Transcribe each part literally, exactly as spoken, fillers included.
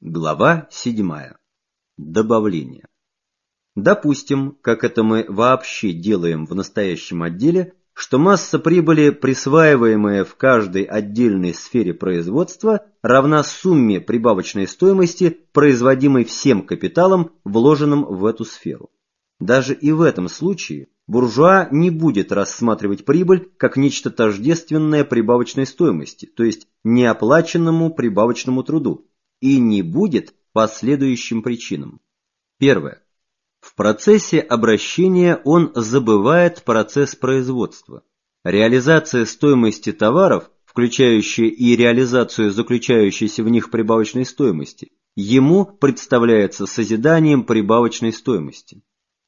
Глава седьмая. Добавление. Допустим, как это мы вообще делаем в настоящем отделе, что масса прибыли, присваиваемая в каждой отдельной сфере производства, равна сумме прибавочной стоимости, производимой всем капиталом, вложенным в эту сферу. Даже и в этом случае буржуа не будет рассматривать прибыль как нечто тождественное прибавочной стоимости, то есть неоплаченному прибавочному труду, и не будет по следующим причинам. Первое. В процессе обращения он забывает процесс производства. Реализация стоимости товаров, включающая и реализацию заключающейся в них прибавочной стоимости, ему представляется созиданием прибавочной стоимости.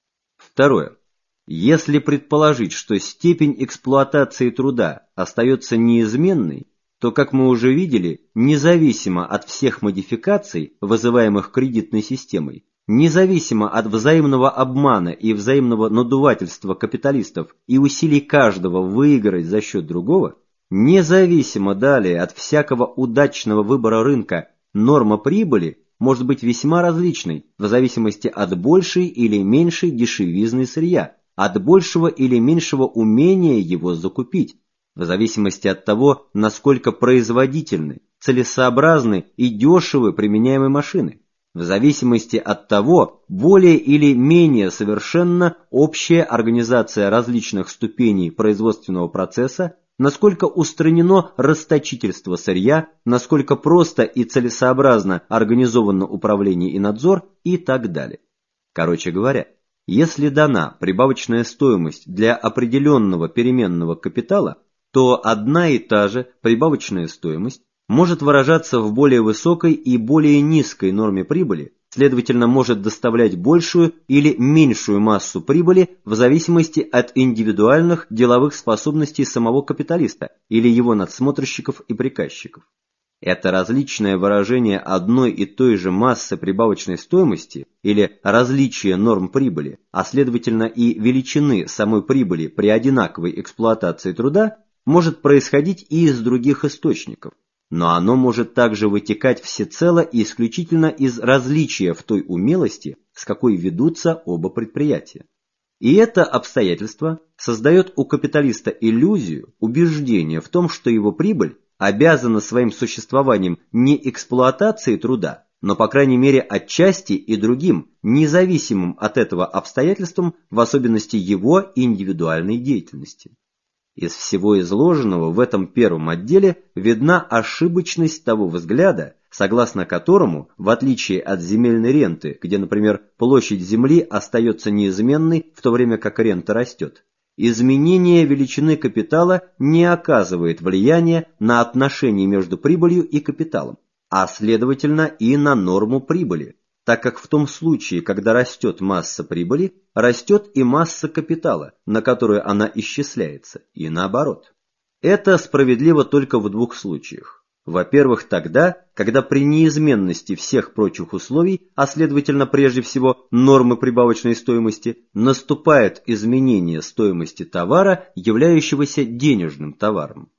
Второе. Если предположить, что степень эксплуатации труда остается неизменной, то, как мы уже видели, независимо от всех модификаций, вызываемых кредитной системой, независимо от взаимного обмана и взаимного надувательства капиталистов и усилий каждого выиграть за счет другого, независимо далее от всякого удачного выбора рынка, норма прибыли может быть весьма различной в зависимости от большей или меньшей дешевизны сырья, от большего или меньшего умения его закупить, в зависимости от того, насколько производительны, целесообразны и дешевы применяемые машины, в зависимости от того, более или менее совершенна общая организация различных ступеней производственного процесса, насколько устранено расточительство сырья, насколько просто и целесообразно организовано управление и надзор и так далее. Короче говоря, если дана прибавочная стоимость для определенного переменного капитала, то одна и та же прибавочная стоимость может выражаться в более высокой и более низкой норме прибыли, следовательно, может доставлять большую или меньшую массу прибыли в зависимости от индивидуальных деловых способностей самого капиталиста или его надсмотрщиков и приказчиков. Это различное выражение одной и той же массы прибавочной стоимости или различие норм прибыли, а следовательно и величины самой прибыли при одинаковой эксплуатации труда, может происходить и из других источников, но оно может также вытекать всецело и исключительно из различия в той умелости, с какой ведутся оба предприятия. И это обстоятельство создает у капиталиста иллюзию, убеждение в том, что его прибыль обязана своим существованием не эксплуатации труда, но, по крайней мере, отчасти и другим, независимым от этого обстоятельствам, в особенности его индивидуальной деятельности. Из всего изложенного в этом первом отделе видна ошибочность того взгляда, согласно которому, в отличие от земельной ренты, где, например, площадь земли остается неизменной, в то время как рента растет, изменение величины капитала не оказывает влияния на отношение между прибылью и капиталом, а следовательно и на норму прибыли, так как в том случае, когда растет масса прибыли, растет и масса капитала, на которую она исчисляется, и наоборот. Это справедливо только в двух случаях. Во-первых, тогда, когда при неизменности всех прочих условий, а следовательно прежде всего нормы прибавочной стоимости, наступает изменение стоимости товара, являющегося денежным товаром.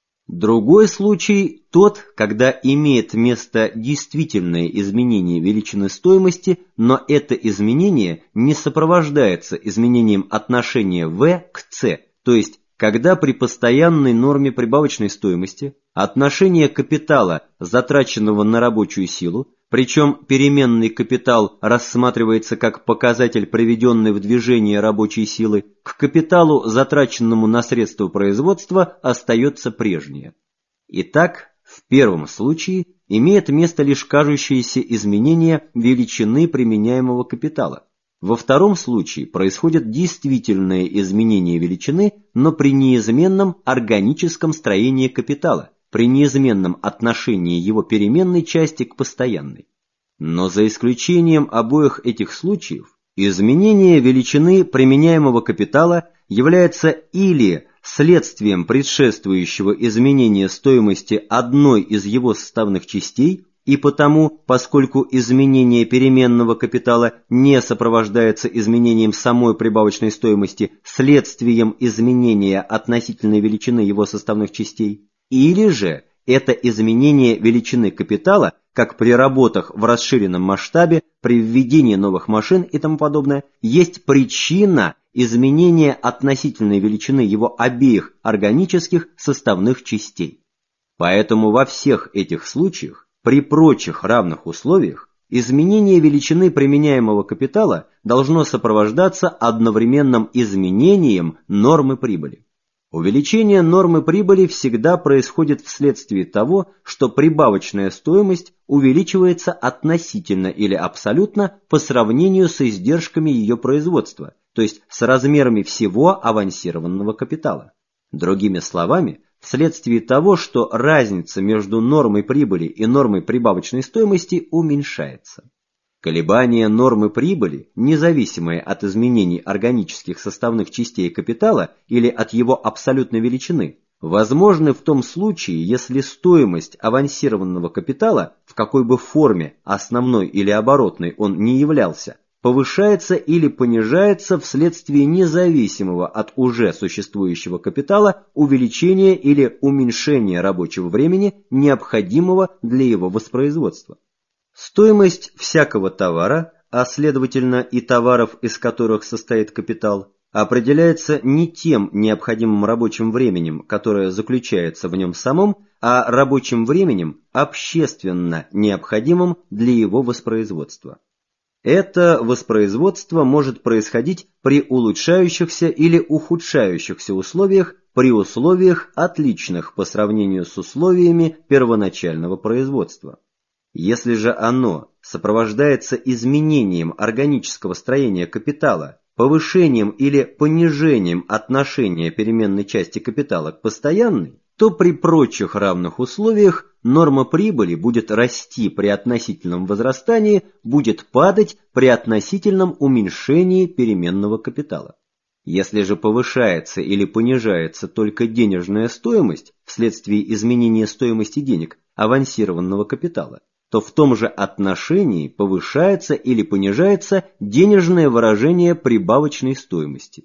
Другой случай тот, когда имеет место действительное изменение величины стоимости, но это изменение не сопровождается изменением отношения В к С, то есть когда при постоянной норме прибавочной стоимости отношение капитала, затраченного на рабочую силу, причем переменный капитал рассматривается как показатель приведенной в движение рабочей силы, к капиталу, затраченному на средства производства, остается прежнее. Итак, в первом случае имеет место лишь кажущееся изменение величины применяемого капитала. Во втором случае происходит действительное изменение величины, но при неизменном органическом строении капитала, при неизменном отношении его переменной части к постоянной. Но за исключением обоих этих случаев, изменение величины применяемого капитала является или следствием предшествующего изменения стоимости одной из его составных частей, и потому, поскольку изменение переменного капитала не сопровождается изменением самой прибавочной стоимости, следствием изменения относительной величины его составных частей, или же Это изменение величины капитала, как при работах в расширенном масштабе, при введении новых машин и тому подобное, есть причина изменения относительной величины его обеих органических составных частей. Поэтому во всех этих случаях, при прочих равных условиях, изменение величины применяемого капитала должно сопровождаться одновременным изменением нормы прибыли. Увеличение нормы прибыли всегда происходит вследствие того, что прибавочная стоимость увеличивается относительно или абсолютно по сравнению с издержками ее производства, то есть с размерами всего авансированного капитала. Другими словами, вследствие того, что разница между нормой прибыли и нормой прибавочной стоимости уменьшается. Колебания нормы прибыли, независимые от изменений органических составных частей капитала или от его абсолютной величины, возможны в том случае, если стоимость авансированного капитала, в какой бы форме, основной или оборотной он ни являлся, повышается или понижается вследствие независимого от уже существующего капитала увеличения или уменьшения рабочего времени, необходимого для его воспроизводства. Стоимость всякого товара, а следовательно и товаров, из которых состоит капитал, определяется не тем необходимым рабочим временем, которое заключается в нем самом, а рабочим временем, общественно необходимым для его воспроизводства. Это воспроизводство может происходить при улучшающихся или ухудшающихся условиях, при условиях, отличных по сравнению с условиями первоначального производства. Если же оно сопровождается изменением органического строения капитала, повышением или понижением отношения переменной части капитала к постоянной, то при прочих равных условиях норма прибыли будет расти при относительном возрастании, будет падать при относительном уменьшении переменного капитала. Если же повышается или понижается только денежная стоимость вследствие изменения стоимости денег, авансированного капитала, то в том же отношении повышается или понижается денежное выражение прибавочной стоимости.